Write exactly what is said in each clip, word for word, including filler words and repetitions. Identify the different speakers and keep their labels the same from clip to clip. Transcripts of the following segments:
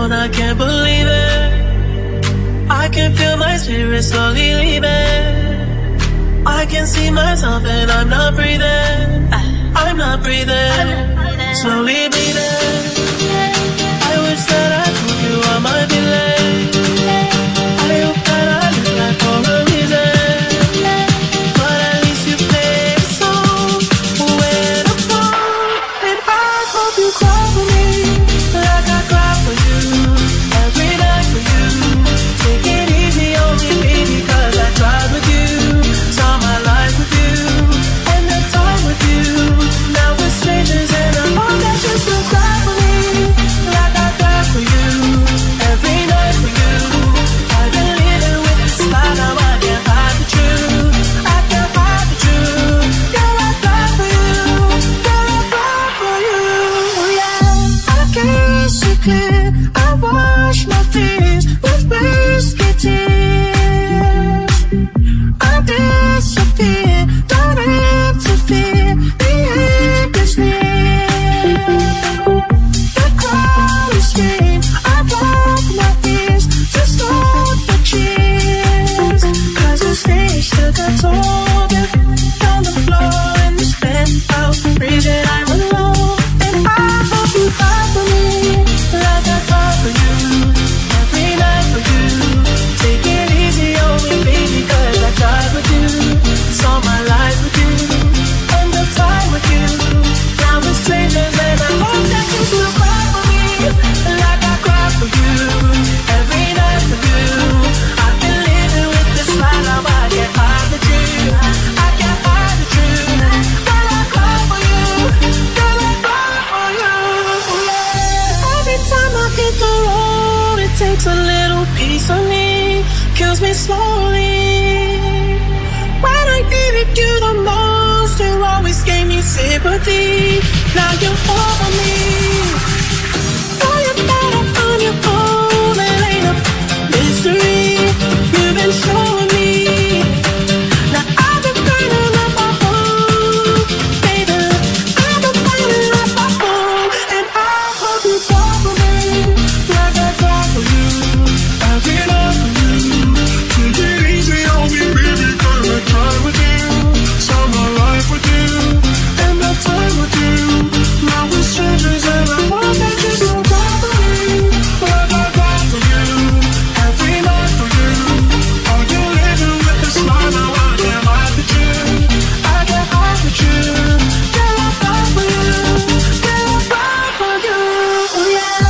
Speaker 1: world, I can't believe it. I can feel my spirit slowly leaving. I can see myself and I'm not breathing. I'm not breathing. Slowly bleeding. I wish that I told you I might be late. I hope that I look like for a reason. But at least you play a song when I'm gone. And I hope you cry for me like I cry for you. Every night for you. Take it easy on me, baby, cause I tried with you. Saw my life with you. And the time with you. Now we're strangers and I hope that you still cry for me like I cry for you. Every night for you. I've been living with this lie, now I can't hide the truth. I can't hide the truth. Girl, I cry for you. Girl, I cry for you. Yeah, I can't see clear. I wash my fears with whiskey tears. I disappear, don't interfere. The end is near. The crowd is scream. I block my ears to stop the cheers. Cause the stage took a toll. Get on the floor in this penthouse, breathing I'm alone. And I hope you cry for me like I cry for you. Every night for you. Take it easy on me, baby, cause I tried with you. Saw my life with you. And the time with you. Now we're strangers and I hope that you still cry for me like I cry for you. Every night for you. I've been living with this lie, now I can't hide the truth. I can't hide the truth. Girl, I cry for you. Girl, I cry for you. Yeah. Every time I hit the road, it takes a little piece of me, kills me slowly. When I needed you the most, you always gave me sympathy. Now you're over me. Know you're better on your own, it ain't a mystery. You've been showing me. Now I've been burning up my home, baby. I've been burning up my home. And I hope you fall for me like I fall for you. Every night for you. Take it easy on me, baby, cause I tried with you. Saw my life with you. And the time with you. Now we're strangers and I hope that you don't cry for me like I cry for you. Every night for you. Are you living with this lie? Now I can't hide the truth. I can't hide the truth. Girl, I cry for you. Girl, I cry for you. Yeah.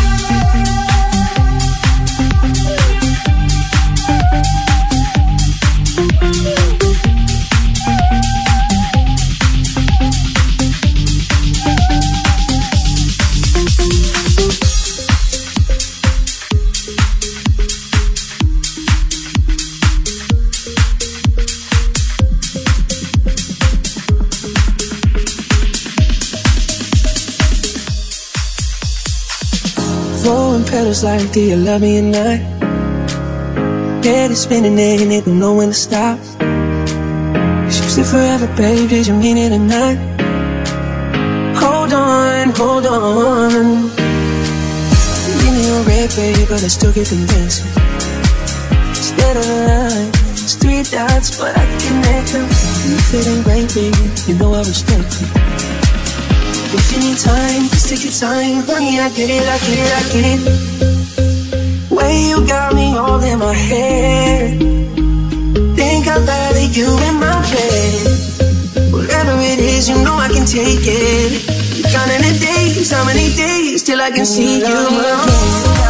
Speaker 1: Throwing petals like, do you love me or not? Head is spinning and it don't know when to stop. You say forever, babe, did you mean it or not? Hold on, hold on. Leave me on red, baby, but I still get the dancing. Instead of a line, it's three dots, but I can connect them. You feeling great, baby, you know I respect you. If you need time, just take your time. Honey, I get it, I get it, I get it. Way you got me all in my head. Think I'd rather you in my bed. Whatever it is, you know I can take it. Counting the days, how many days till I can see you again.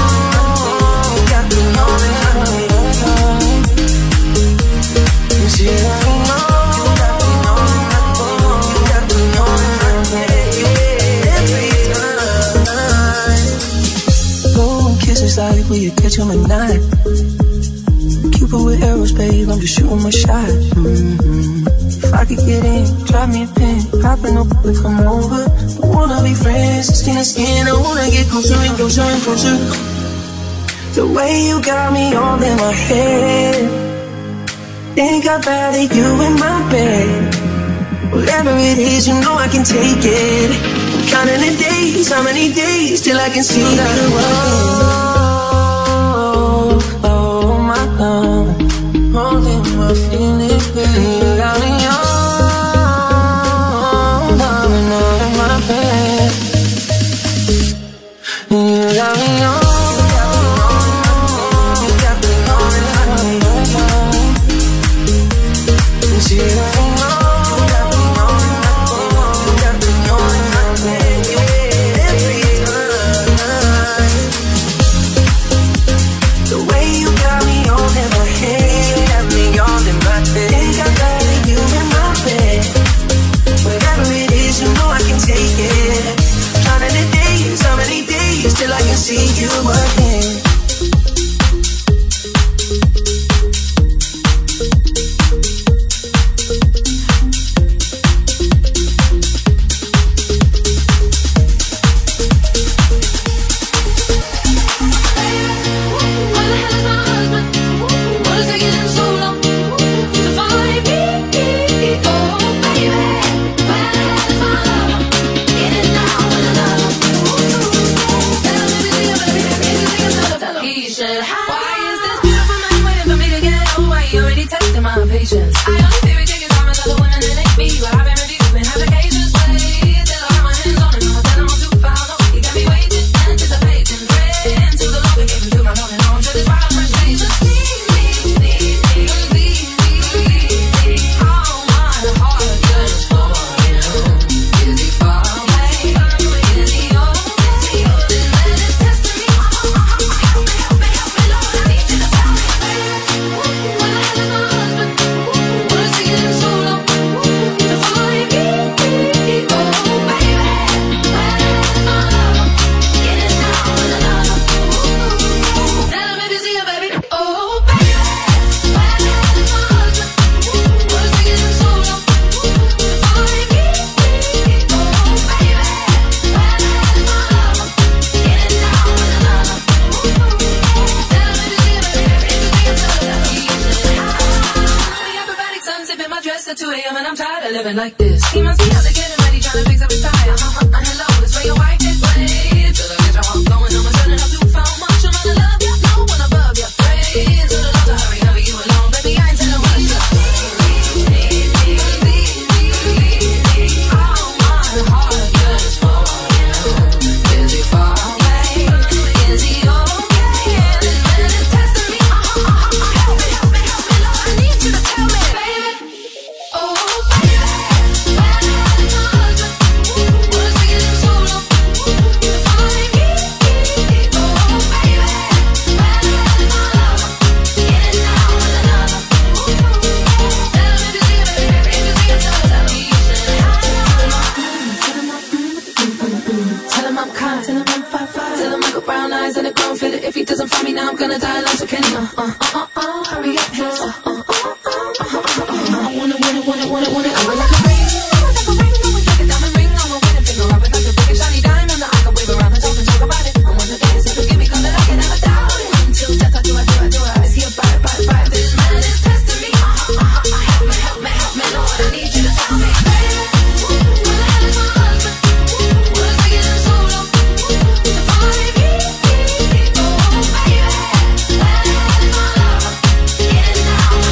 Speaker 1: Kisses like will you catch them at night? Cupid with arrows, babe, I'm just shooting my shot. Mm-hmm. If I could get in, drop me a pin, popping up and come over. Don't wanna be friends, skin to skin, I wanna get closer and closer and closer. The way you got me all in my head. Think I'd rather you in my bed. Whatever it is, you know I can take it. I'm counting the days. days, how many days till I can see you working? Oh, oh my love, holding my feelings, baby. You got me on, loving all in my bed. You got me on. Till I can see you working. Like this, he must be out there getting ready, trying to fix up his tire. Uh-huh, uh, hello, this way your wife is waiting. Till I get your heart going, I'm turning up too far. Much I'm gonna love you, no one above you. Pray to the Lord to hurry, hurry you along, baby. I ain't telling what you all my heart just for you. Is he far away? Is he okay? This man is testing me. Uh-huh, uh-huh, help me, help me, help me, Lord. I need you to tell me, baby. Oh. If he doesn't find me now, I'm gonna die like so Kenny. Uh, uh, uh, uh, hurry up, hands up. Uh, uh, uh, uh, uh, uh, uh, I wanna, wanna, wanna, wanna, wanna. I want like a ring, I want like a ring, I want like a diamond ring. I want wedding finger, rub it like a big and shiny diamond. I can wave around and talk and talk about it. I want the dance, if you give me color, I can never doubt it. Until death, I do, I do, I do. Is he a bite, bite, bite? This man is testing me. Uh, uh, uh, uh, help me, help me, help me, Lord. I need you to tell me, baby. Who the hell is my husband? What is taking him so long to find me? Oh, baby. Where is my lover? Getting down.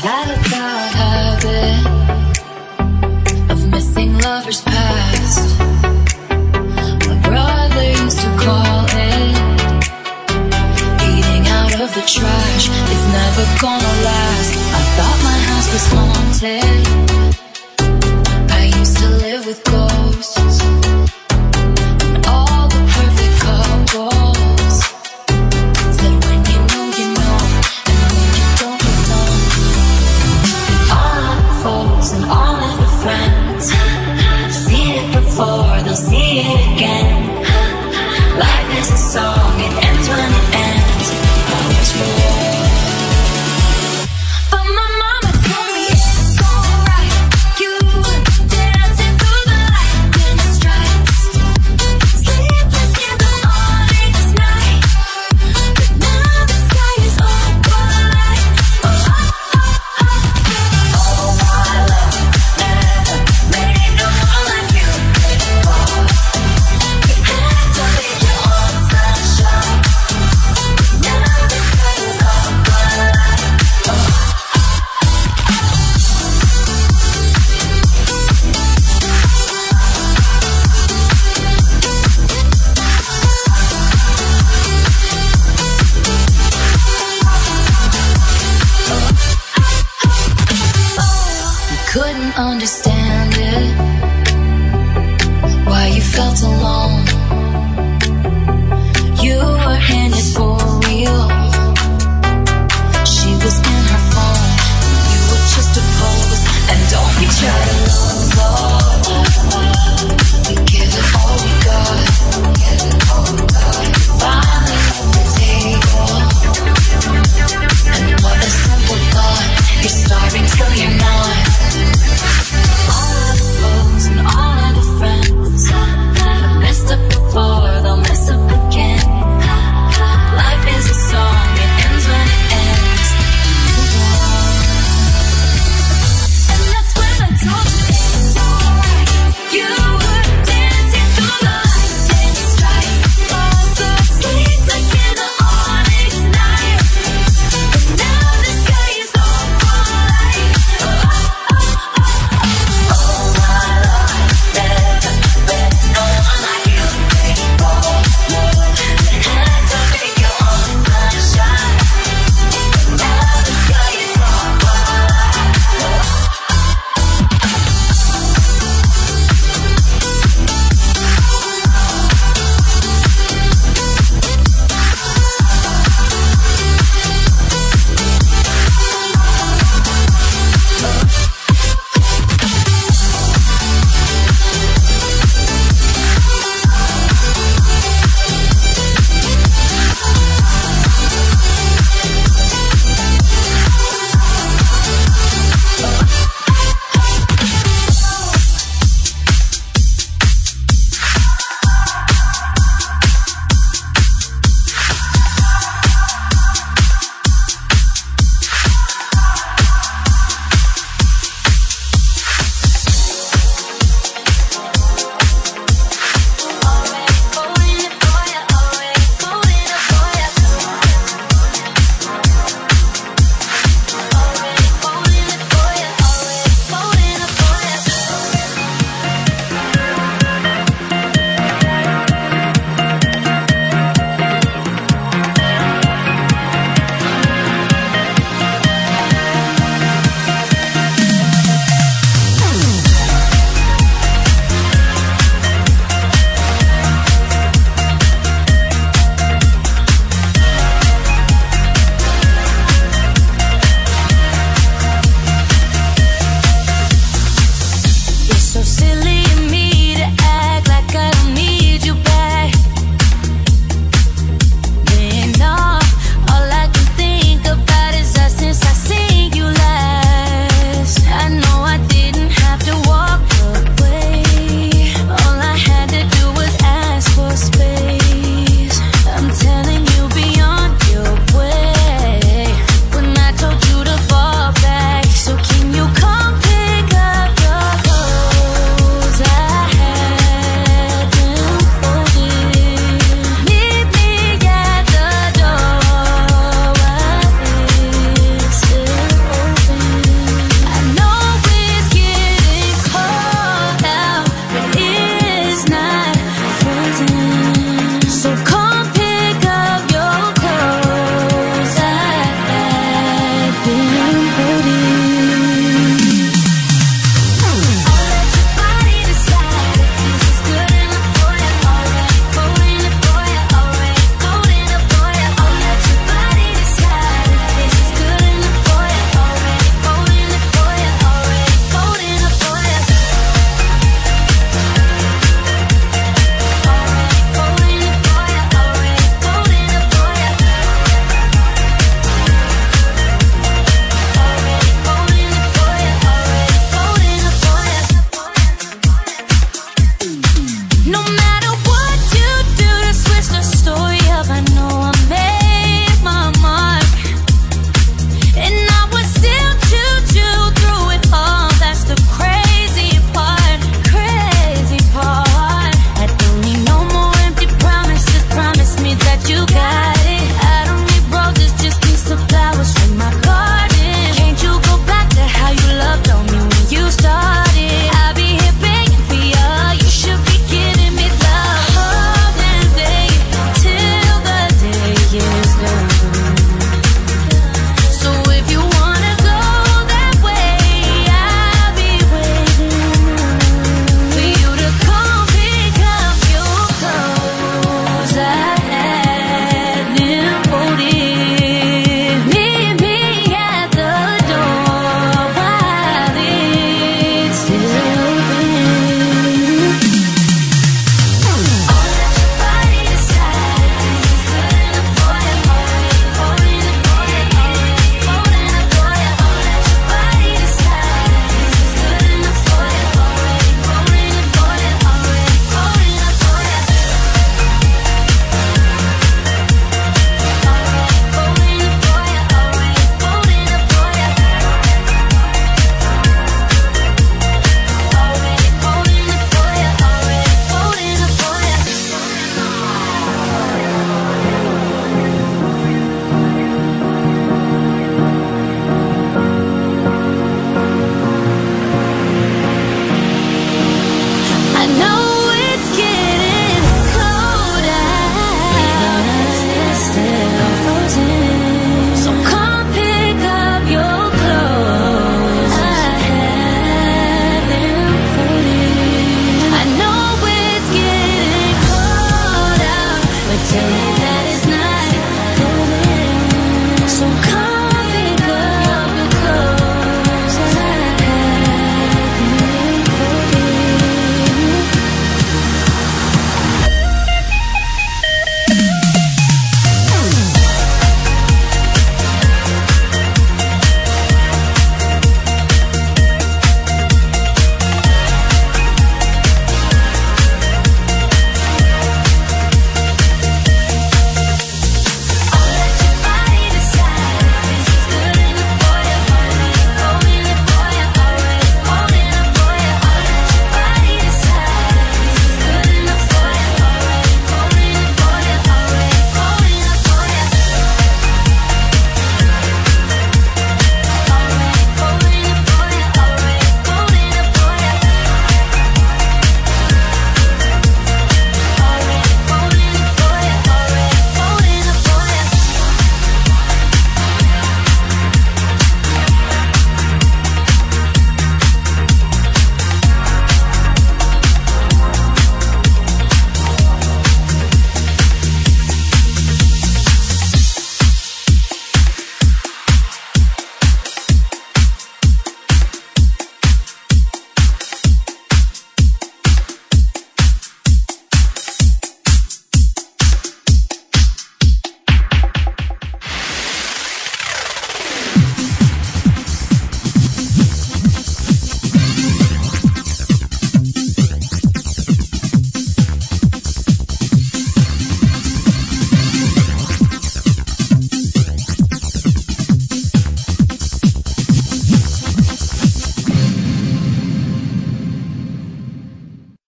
Speaker 2: had a bad habit of missing lovers past. My brother used to call it eating out of the trash. It's never gonna last. I thought my house was haunted. I used to live with ghosts and all the perfect couples. Said when you know, you know, and when you don't, you don't. All of the foes and all of the friends, seen it before, they'll see it again. Life is a song, it ends when it ends. I was wrong, but my mama told me it's alright. You were dancing through the lightning strikes, sleepless in the morning's night. But now the sky is all bright. Oh, oh, oh, oh. All my love never made no one like you before. You had to leave your own sunshine. Now the sky is all bright. Oh, you couldn't understand it, why you felt alone. You were in it for real. She was in her phone, you were just a pose. And don't be trying to love, love.